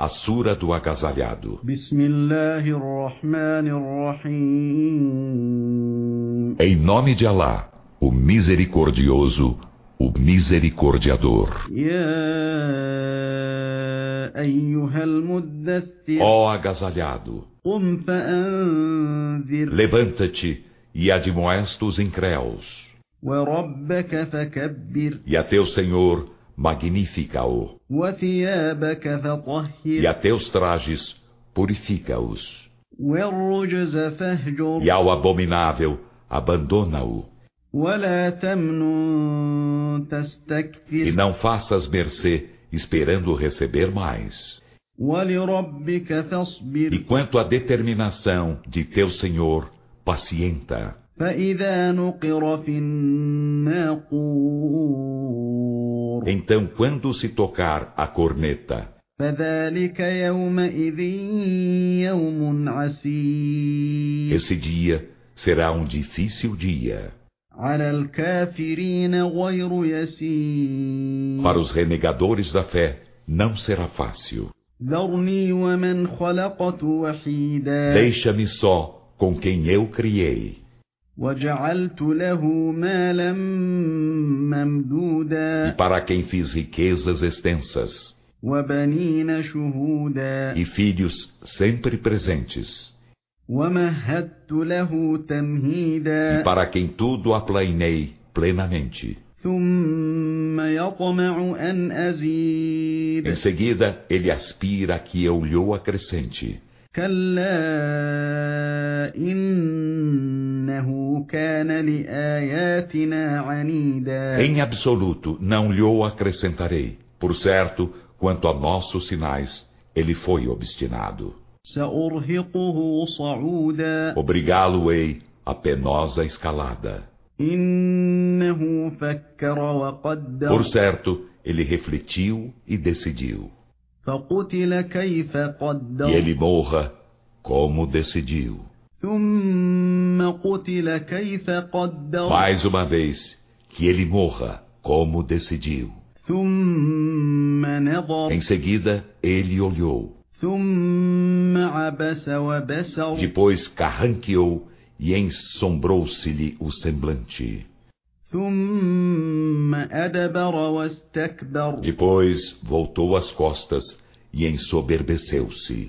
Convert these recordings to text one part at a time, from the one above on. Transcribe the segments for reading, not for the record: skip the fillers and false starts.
a Sura do Agasalhado. Em nome de Alá, o Misericordioso, o Misericordiador. Ó agasalhado, levanta-te e admoesta os incréus. E a teu Senhor magnifica-o. E a teus trajes purifica-os. E ao abominável abandona-o. E não faças mercê esperando receber mais. E quanto à determinação de teu Senhor, pacienta. Então, quando se tocar a corneta, esse dia será um difícil dia. Para os renegadores da fé, não será fácil. Deixa-me só com quem eu criei. E para quem fiz riquezas extensas. E filhos sempre presentes. E para quem tudo aplainei plenamente. Em seguida, ele aspira que eu lhe acrescente. Em absoluto, não lhe acrescentarei. Por certo, quanto a nossos sinais, ele foi obstinado. Obrigá-lo-ei a penosa escalada. Por certo, ele refletiu e decidiu. E ele morra como decidiu. Mais uma vez, que ele morra como decidiu. Em seguida, ele olhou. Depois carranqueou e ensombrou-se-lhe o semblante. Depois voltou as costas e ensoberbeceu-se.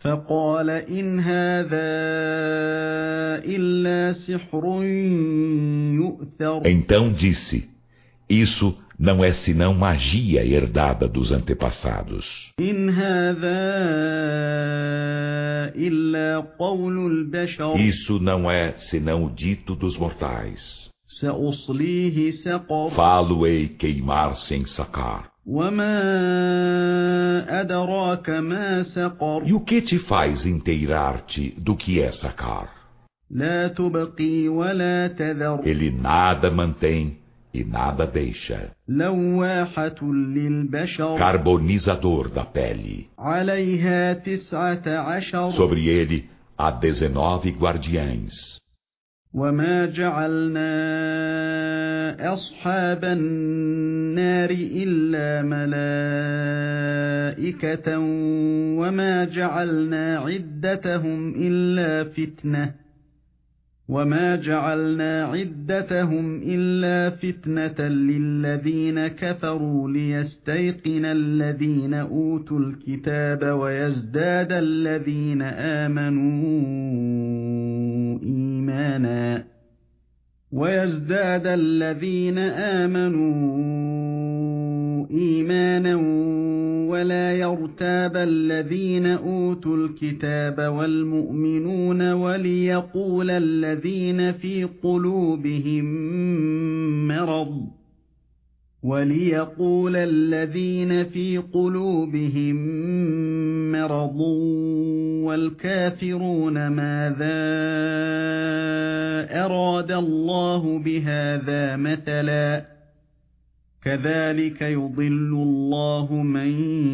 Então disse: isso não é senão magia herdada dos antepassados. Isso não é senão o dito dos mortais. Falo-ei queimar-se em Sacar. E o que te faz inteirar-te do que é Sacar? Ele nada mantém e nada deixa. Carbonizador da pele. Sobre ele há 19 guardiães. وما جعلنا أصحاب النار إلا ملائكة وما جعلنا عدتهم إلا فتنة للذين كفروا ليستيقن الذين أوتوا الكتاب ويزداد الذين آمنوا إيمانا ولا يرتاب الذين أوتوا الكتاب والمؤمنون وليقول الذين في قلوبهم مرض والكافرون ماذا أراد الله بهذا مثلا كذلك يضل الله من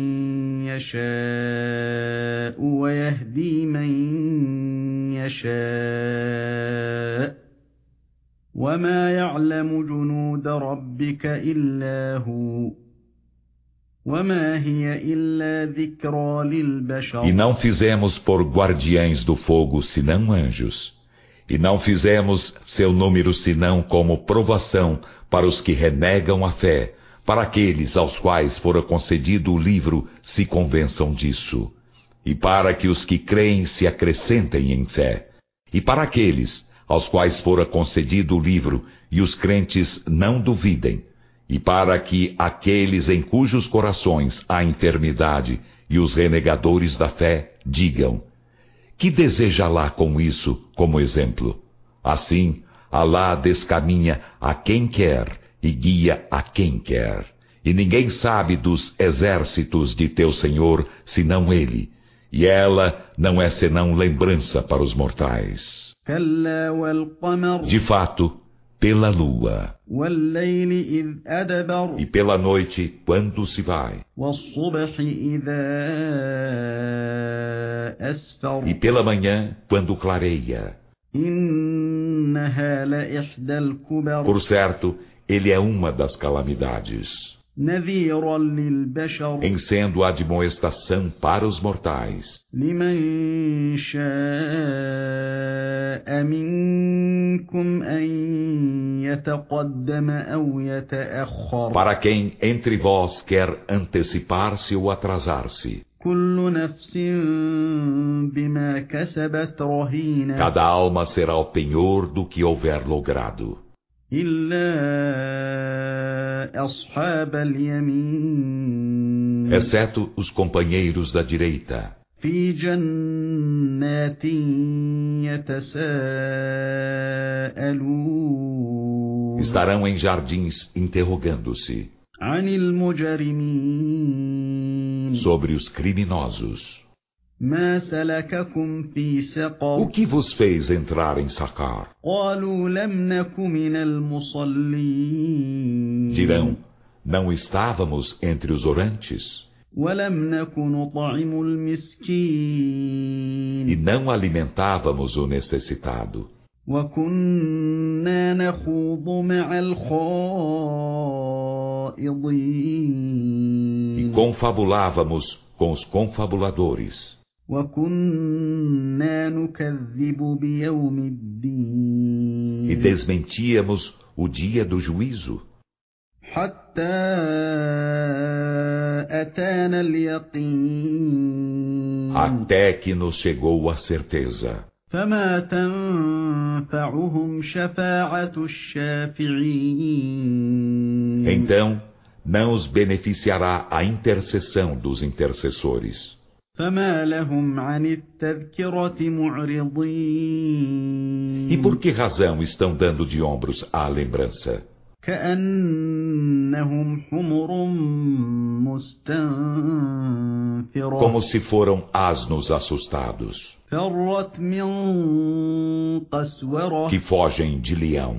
يشاء ويهدي من يشاء وما يعلم جنود ربك إلا هو وما هي إلا ذكرى للبشر E não fizemos por guardiães do fogo senão anjos. E não fizemos seu número senão como provação para os que renegam a fé, para aqueles aos quais fora concedido o livro se convençam disso, e para que os que creem se acrescentem em fé, e para aqueles aos quais fora concedido o livro e os crentes não duvidem, e para que aqueles em cujos corações há enfermidade e os renegadores da fé digam: que deseja Alá com isso como exemplo? Assim, Alá descaminha a quem quer e guia a quem quer. E ninguém sabe dos exércitos de teu Senhor senão Ele, e ela não é senão lembrança para os mortais. De fato, pela lua, e pela noite quando se vai, e pela manhã quando clareia. Por certo, ele é uma das calamidades, em sendo admoestação para os mortais. Para quem entre vós quer antecipar-se ou atrasar-se. Cada alma será o penhor do que houver logrado. Exceto os companheiros da direita. Estarão em jardins interrogando-se sobre os criminosos. O que vos fez entrar em Saqar? Dirão: não estávamos entre os orantes, e não alimentávamos o necessitado, e confabulávamos com os confabuladores, e desmentíamos o dia do juízo, até que nos chegou a certeza. Então, não os beneficiará a intercessão dos intercessores. E por que razão estão dando de ombros à lembrança? Como se foram asnos assustados, que fogem de leão.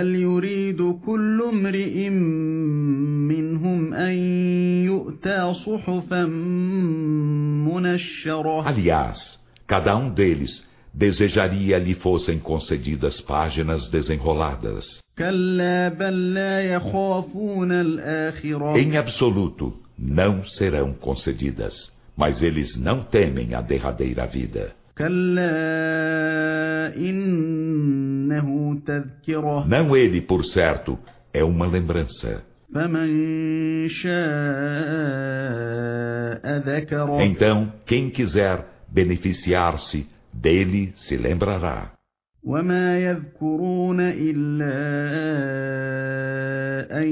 Aliás, cada um deles desejaria lhe fossem concedidas páginas desenroladas. Em absoluto, não serão concedidas, mas eles não temem a derradeira vida. Não ele, por certo, é uma lembrança. Então, quem quiser beneficiar-se dele se lembrará. وما يذكرون إلا أن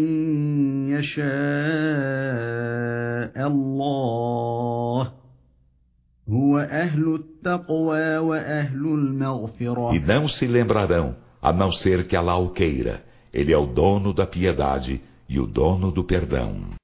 يشاء الله هو أهل التقوى وأهل المغفرة. E não se lembrarão, a não ser que Alá o queira. Ele é o dono da piedade e o dono do perdão.